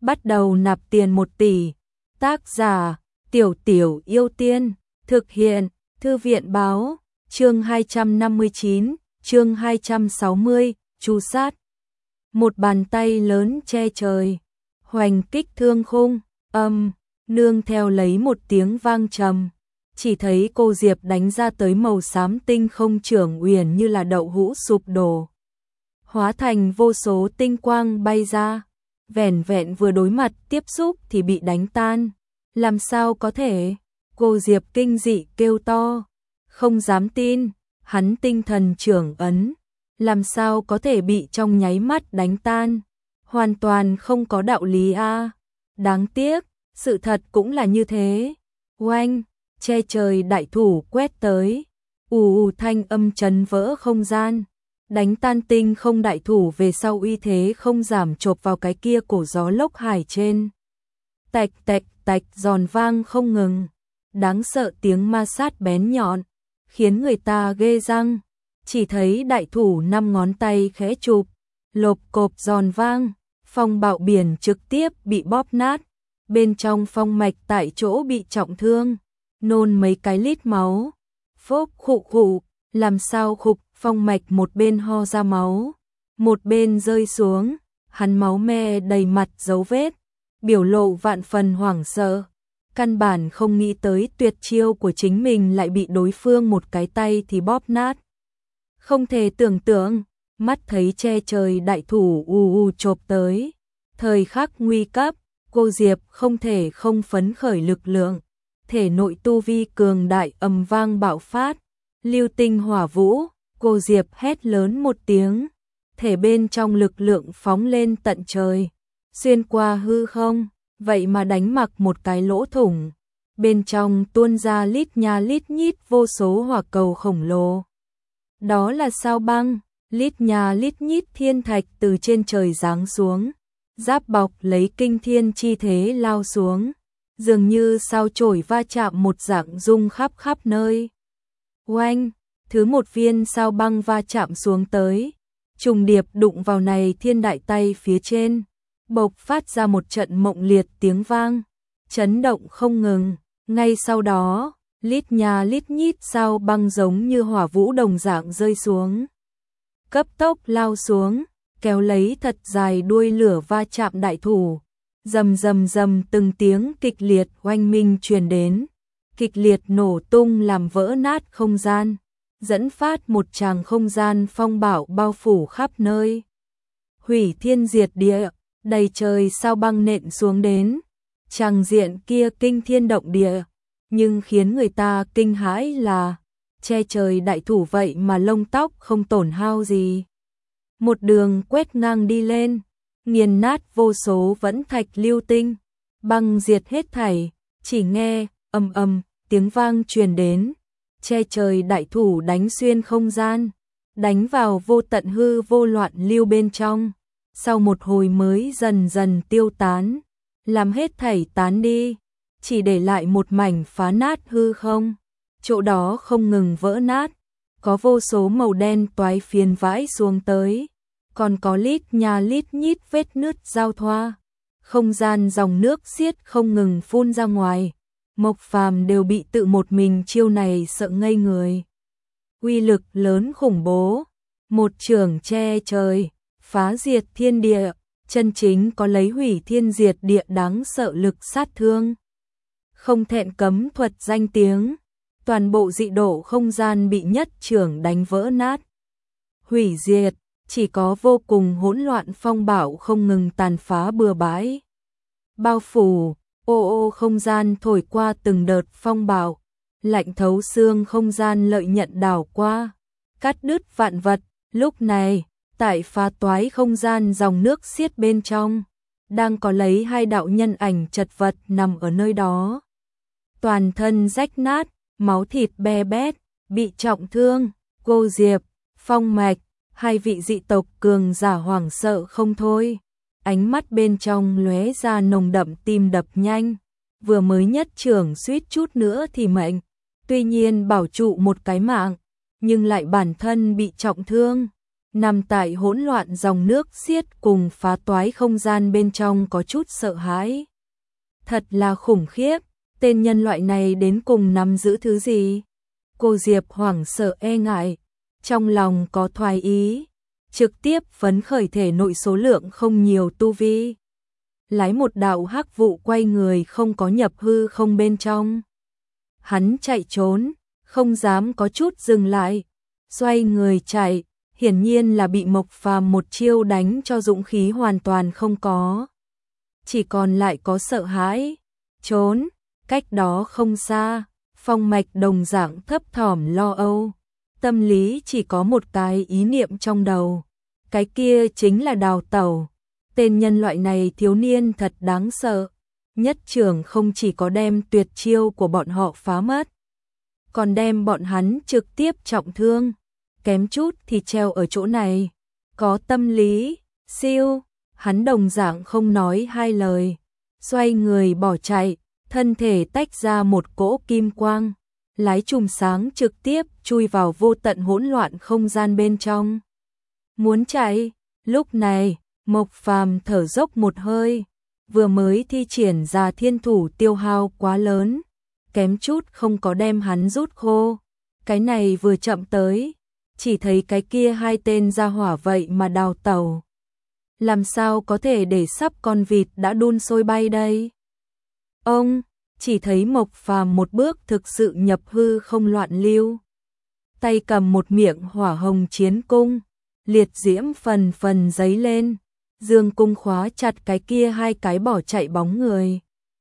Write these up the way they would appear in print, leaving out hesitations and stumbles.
bắt đầu nạp tiền 1 tỷ. Tác giả, Tiểu Tiểu Yêu Tiên, thực hiện, Thư viện báo, chương 259, chương 260, Chu sát. Một bàn tay lớn che trời, hoành kích thương khung, nương theo lấy một tiếng vang trầm. Chỉ thấy cô Diệp đánh ra tới màu xám tinh không trưởng uyển như là đậu hũ sụp đổ, hóa thành vô số tinh quang bay ra, vẻn vẹn vừa đối mặt tiếp xúc thì bị đánh tan. Làm sao có thể? Cô Diệp kinh dị kêu to, không dám tin, hắn tinh thần trưởng ấn, làm sao có thể bị trong nháy mắt đánh tan, hoàn toàn không có đạo lý a. Đáng tiếc, sự thật cũng là như thế. Oanh, che trời đại thủ quét tới, thanh âm chấn vỡ không gian, đánh tan tinh không đại thủ về sau uy thế không giảm chộp vào cái kia cổ gió lốc hải trên. Tạch tạch tạch giòn vang không ngừng, đáng sợ tiếng ma sát bén nhọn, khiến người ta ghê răng. Chỉ thấy đại thủ 5 ngón tay khẽ chụp, lộp cộp giòn vang, phong bạo biển trực tiếp bị bóp nát, bên trong phong mạch tại chỗ bị trọng thương, nôn mấy cái lít máu. Phốc khụ khụ, làm sao khục, phong mạch một bên ho ra máu, một bên rơi xuống, hắn máu me đầy mặt dấu vết, biểu lộ vạn phần hoảng sợ, căn bản không nghĩ tới tuyệt chiêu của chính mình lại bị đối phương một cái tay thì bóp nát. Không thể tưởng tượng, mắt thấy che trời đại thủ chộp tới, thời khắc nguy cấp, cô Diệp không thể không phấn khởi lực lượng, thể nội tu vi cường đại ầm vang bạo phát, lưu tinh hỏa vũ, cô Diệp hét lớn một tiếng, thể bên trong lực lượng phóng lên tận trời, xuyên qua hư không, vậy mà đánh mặc một cái lỗ thủng, bên trong tuôn ra lít nha lít nhít vô số hỏa cầu khổng lồ. Đó là sao băng, lít nha lít nhít thiên thạch từ trên trời giáng xuống, giáp bọc lấy kinh thiên chi thế lao xuống, dường như sao chổi va chạm một dạng rung khắp khắp nơi. Oanh, thứ một viên sao băng va chạm xuống tới, trùng điệp đụng vào này thiên đại tay phía trên, bộc phát ra một trận mộng liệt tiếng vang, chấn động không ngừng. Ngay sau đó, lít nha lít nhít sao băng giống như hỏa vũ đồng dạng rơi xuống, cấp tốc lao xuống, kéo lấy thật dài đuôi lửa va chạm đại thủ. Rầm rầm rầm từng tiếng kịch liệt oanh minh truyền đến, kịch liệt nổ tung làm vỡ nát không gian, dẫn phát một tràng không gian phong bạo bao phủ khắp nơi. Hủy thiên diệt địa, đầy trời sao băng nện xuống đến, tràng diện kia kinh thiên động địa, nhưng khiến người ta kinh hãi là che trời đại thủ vậy mà lông tóc không tổn hao gì. Một đường quét ngang đi lên, nghiền nát vô số vẫn thạch lưu tinh, băng diệt hết thảy, chỉ nghe tiếng vang truyền đến, che trời đại thủ đánh xuyên không gian, đánh vào vô tận hư vô loạn lưu bên trong, sau một hồi mới dần dần tiêu tán, làm hết thảy tán đi, chỉ để lại một mảnh phá nát hư không, chỗ đó không ngừng vỡ nát, có vô số màu đen toái phiến vãi xuống tới, còn có lít nha lít nhít vết nứt giao thoa, không gian dòng nước xiết không ngừng phun ra ngoài. Mộc Phàm đều bị tự một mình chiêu này sợ ngây người. Uy lực lớn khủng bố, một chưởng che trời, phá diệt thiên địa, chân chính có lấy hủy thiên diệt địa đáng sợ lực sát thương. Không thẹn cấm thuật danh tiếng, toàn bộ dị độ không gian bị nhất chưởng đánh vỡ nát. Hủy diệt, chỉ có vô cùng hỗn loạn phong bạo không ngừng tàn phá bừa bãi. Bao phủ, không gian thổi qua từng đợt phong bạo, lạnh thấu xương không gian lợi nhận đảo qua, cắt đứt vạn vật. Lúc này, tại phá toái không gian dòng nước xiết bên trong, đang có lấy 2 đạo nhân ảnh chật vật nằm ở nơi đó. Toàn thân rách nát, máu thịt be bét, bị trọng thương, cô Diệp, Phong Mạch, 2 vị dị tộc cường giả hoảng sợ không thôi. Ánh mắt bên trong lóe ra nồng đậm tim đập nhanh, vừa mới nhất trưởng suýt chút nữa thì mệnh, tuy nhiên bảo trụ một cái mạng, nhưng lại bản thân bị trọng thương, nằm tại hỗn loạn dòng nước xiết cùng phá toái không gian bên trong có chút sợ hãi. Thật là khủng khiếp, tên nhân loại này đến cùng nắm giữ thứ gì? Cô Diệp hoảng sợ e ngại, trong lòng có thoái ý, trực tiếp phấn khởi thể nội số lượng không nhiều tu vi. Lái một đạo hắc vụ quay người không có nhập hư không bên trong. Hắn chạy trốn, không dám có chút dừng lại, xoay người chạy, hiển nhiên là bị Mộc Phàm một chiêu đánh cho dũng khí hoàn toàn không có. Chỉ còn lại có sợ hãi, trốn, cách đó không xa, Phong Mạch đồng dạng thấp thỏm lo âu, tâm lý chỉ có một cái ý niệm trong đầu, cái kia chính là đào tẩu. Tên nhân loại này thiếu niên thật đáng sợ, nhất trưởng không chỉ có đem tuyệt chiêu của bọn họ phá mất, còn đem bọn hắn trực tiếp trọng thương, kém chút thì treo ở chỗ này. Có tâm lý, siêu, hắn đồng dạng không nói hai lời, xoay người bỏ chạy, thân thể tách ra một cỗ kim quang, lái chùm sáng trực tiếp chui vào vô tận hỗn loạn không gian bên trong. Muốn chạy, lúc này, Mộc Phàm thở dốc một hơi, vừa mới thi triển ra thiên thủ tiêu hao quá lớn, kém chút không có đem hắn rút khô. Cái này vừa chậm tới, chỉ thấy cái kia hai tên ra hỏa vậy mà đào tẩu. Làm sao có thể để sắp con vịt đã đun sôi bay đây? Ông, chỉ thấy Mộc Phàm một bước thực sự nhập hư không loạn lưu. Tay cầm một miệng hỏa hồng chiến cung, liệt diễm phần phần giấy lên, dương cung khóa chặt cái kia hai cái bỏ chạy bóng người.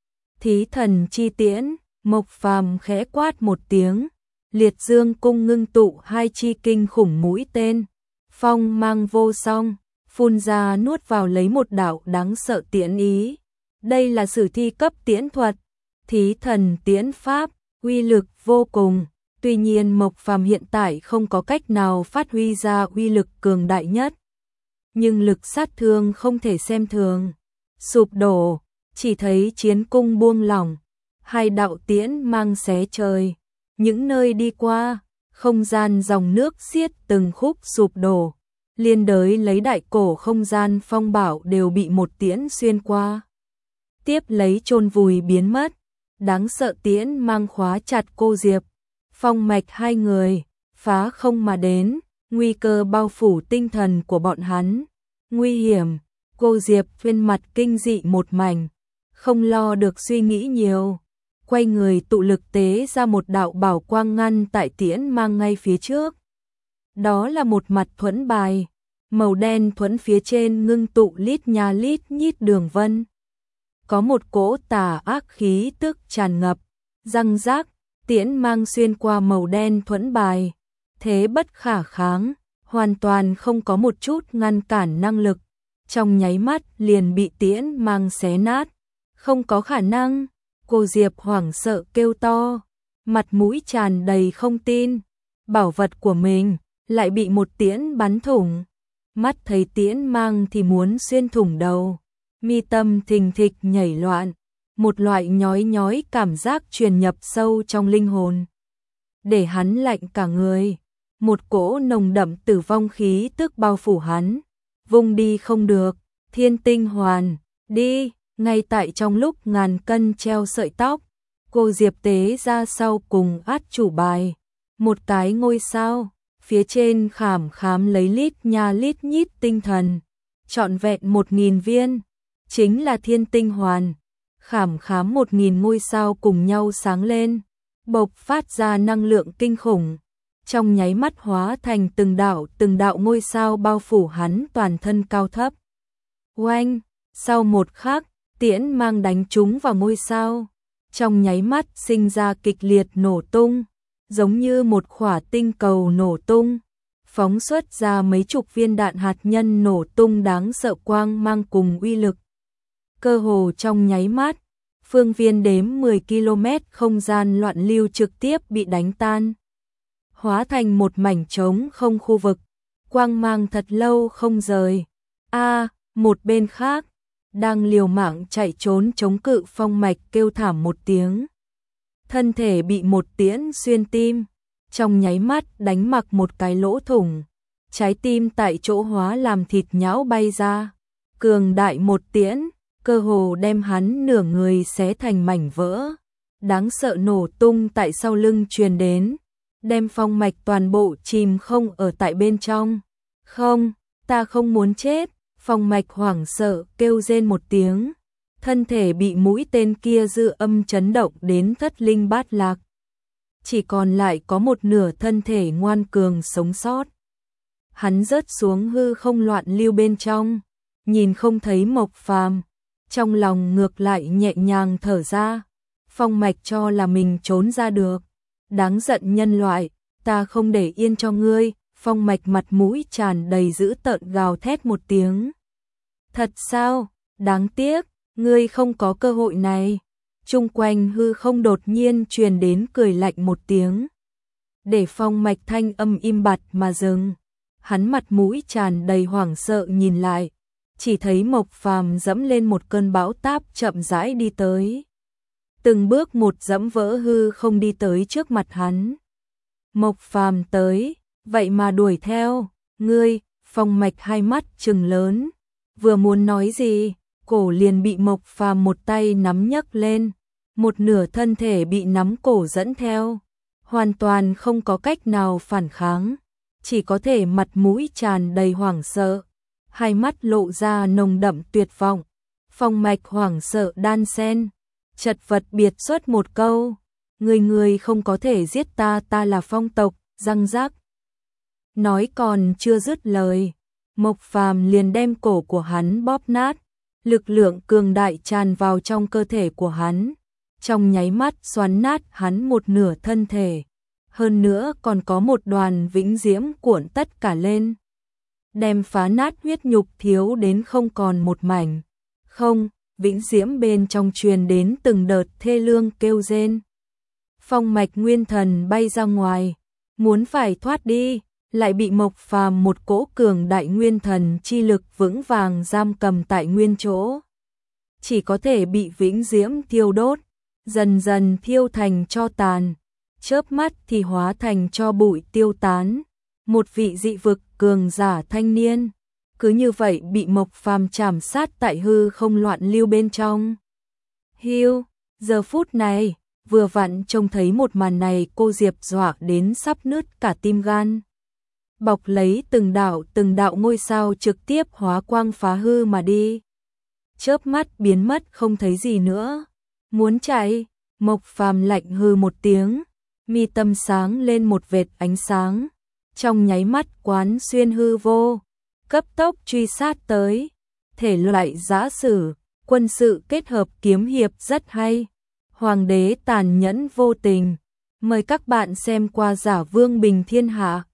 Thí thần chi tiễn, Mộc Phàm khẽ quát một tiếng, liệt dương cung ngưng tụ hai chi kinh khủng mũi tên, phong mang vô song, phun ra nuốt vào lấy một đạo đáng sợ tiễn ý. Đây là sử thi cấp tiễn thuật, thí thần tiễn pháp, uy lực vô cùng. Tuy nhiên Mộc Phàm hiện tại không có cách nào phát huy ra uy lực cường đại nhất, nhưng lực sát thương không thể xem thường. Sụp đổ, chỉ thấy chiến cung buông lỏng, hai đạo tiễn mang xé trời, những nơi đi qua, không gian dòng nước xiết từng khúc sụp đổ, liên đới lấy đại cổ không gian phong bảo đều bị một tiễn xuyên qua, tiếp lấy chôn vùi biến mất. Đáng sợ tiễn mang khóa chặt cô Diệp, Phong Mạch hai người, phá không mà đến, nguy cơ bao phủ tinh thần của bọn hắn. Nguy hiểm, cô Diệp trên mặt kinh dị một mảnh, không lo được suy nghĩ nhiều, quay người tụ lực tế ra một đạo bảo quang ngăn tại tiễn mang ngay phía trước. Đó là một mặt thuẫn bài, màu đen thuẫn phía trên ngưng tụ lít nha lít nhít đường vân. Có một cỗ tà ác khí tức tràn ngập, răng rác, tiễn mang xuyên qua màu đen thuẫn bài, thế bất khả kháng, hoàn toàn không có một chút ngăn cản năng lực, trong nháy mắt liền bị tiễn mang xé nát. Không có khả năng, cô Diệp hoảng sợ kêu to, mặt mũi tràn đầy không tin, bảo vật của mình lại bị một tiễn bắn thủng. Mắt thấy tiễn mang thì muốn xuyên thủng đầu, mi tâm thình thịch nhảy loạn, một loại nhói nhói cảm giác truyền nhập sâu trong linh hồn, để hắn lạnh cả người. Một cỗ nồng đậm tử vong khí tức bao phủ hắn, vùng đi không được, thiên tinh hoàn, đi. Ngay tại trong lúc ngàn cân treo sợi tóc, cô Diệp tế ra sau cùng át chủ bài, một cái ngôi sao, phía trên khảm khám lấy lít nha lít nhít tinh thần, trọn vẹn 1000 viên, chính là thiên tinh hoàn. Khảm khám 1000 ngôi sao cùng nhau sáng lên, bộc phát ra năng lượng kinh khủng, trong nháy mắt hóa thành từng đạo ngôi sao bao phủ hắn toàn thân cao thấp. Oanh, sau một khắc, tiễn mang đánh trúng vào ngôi sao, trong nháy mắt sinh ra kịch liệt nổ tung, giống như một quả tinh cầu nổ tung, phóng xuất ra mấy chục viên đạn hạt nhân nổ tung đáng sợ quang mang cùng uy lực. Cơ hồ trong nháy mắt, phương viên đếm 10 km không gian loạn lưu trực tiếp bị đánh tan, hóa thành một mảnh trống không khu vực, quang mang thật lâu không rời. Một bên khác, đang liều mạng chạy trốn chống cự Phong Mạch kêu thảm một tiếng. Thân thể bị một tiễn xuyên tim, trong nháy mắt đánh mặc một cái lỗ thủng, trái tim tại chỗ hóa làm thịt nhão bay ra, cường đại một tiễn, cơ hồ đem hắn nửa người xé thành mảnh vỡ. Đáng sợ nổ tung tại sau lưng truyền đến, đem Phong Mạch toàn bộ chìm không ở tại bên trong. Không, ta không muốn chết, Phong Mạch hoảng sợ kêu rên một tiếng, thân thể bị mũi tên kia dư âm chấn động đến thất linh bát lạc. Chỉ còn lại có một nửa thân thể ngoan cường sống sót. Hắn rớt xuống hư không loạn lưu bên trong, nhìn không thấy Mộc Phàm, trong lòng ngược lại nhẹ nhàng thở ra. Phong Mạch cho là mình trốn ra được, đáng giận nhân loại, ta không để yên cho ngươi. Phong Mạch mặt mũi tràn đầy dữ tợn gào thét một tiếng. Thật sao, đáng tiếc, ngươi không có cơ hội này. Chung quanh hư không đột nhiên truyền đến cười lạnh một tiếng, để Phong Mạch thanh âm im bặt mà dừng. Hắn mặt mũi tràn đầy hoảng sợ nhìn lại, chỉ thấy Mộc Phàm dẫm lên một cơn bão táp chậm rãi đi tới. Từng bước một dẫm vỡ hư không đi tới trước mặt hắn. Mộc Phàm tới, vậy mà đuổi theo, ngươi. Phong Mạch hai mắt trừng lớn, vừa muốn nói gì, cổ liền bị Mộc Phàm một tay nắm nhấc lên, một nửa thân thể bị nắm cổ dẫn theo, hoàn toàn không có cách nào phản kháng, chỉ có thể mặt mũi tràn đầy hoảng sợ, hai mắt lộ ra nồng đậm tuyệt vọng. Phong Mạch hoảng sợ đan sen, chật vật biệt xuất một câu, người không có thể giết ta, ta là Phong tộc. Răng rác. Nói còn chưa dứt lời, Mộc Phàm liền đem cổ của hắn bóp nát, lực lượng cường đại tràn vào trong cơ thể của hắn, trong nháy mắt xoắn nát hắn một nửa thân thể, hơn nữa còn có một đoàn vĩnh diễm cuộn tất cả lên, đem phá nát huyết nhục thiếu đến không còn một mảnh. Không, vĩnh diễm bên trong truyền đến từng đợt thê lương kêu rên. Phong Mạch nguyên thần bay ra ngoài, muốn phải thoát đi, lại bị Mộc Phàm một cỗ cường đại nguyên thần chi lực vững vàng giam cầm tại nguyên chỗ. Chỉ có thể bị vĩnh diễm thiêu đốt, dần dần thiêu thành tro tàn, chớp mắt thì hóa thành tro bụi tiêu tán. Một vị dị vực cường giả thanh niên, cứ như vậy bị Mộc Phàm chảm sát tại hư không loạn lưu bên trong. Hiu, giờ phút này, vừa vặn trông thấy một màn này, cô Diệp dọa đến sắp nứt cả tim gan. Bọc lấy từng đạo ngôi sao trực tiếp hóa quang phá hư mà đi. Chớp mắt biến mất không thấy gì nữa. Muốn chạy, Mộc Phàm lạnh hư một tiếng, mi tâm sáng lên một vệt ánh sáng, trong nháy mắt quán xuyên hư vô, cấp tốc truy sát tới. Thể loại giã sử, quân sự kết hợp kiếm hiệp rất hay. Hoàng đế tàn nhẫn vô tình. Mời các bạn xem qua Giả Vương Bình Thiên Hạ.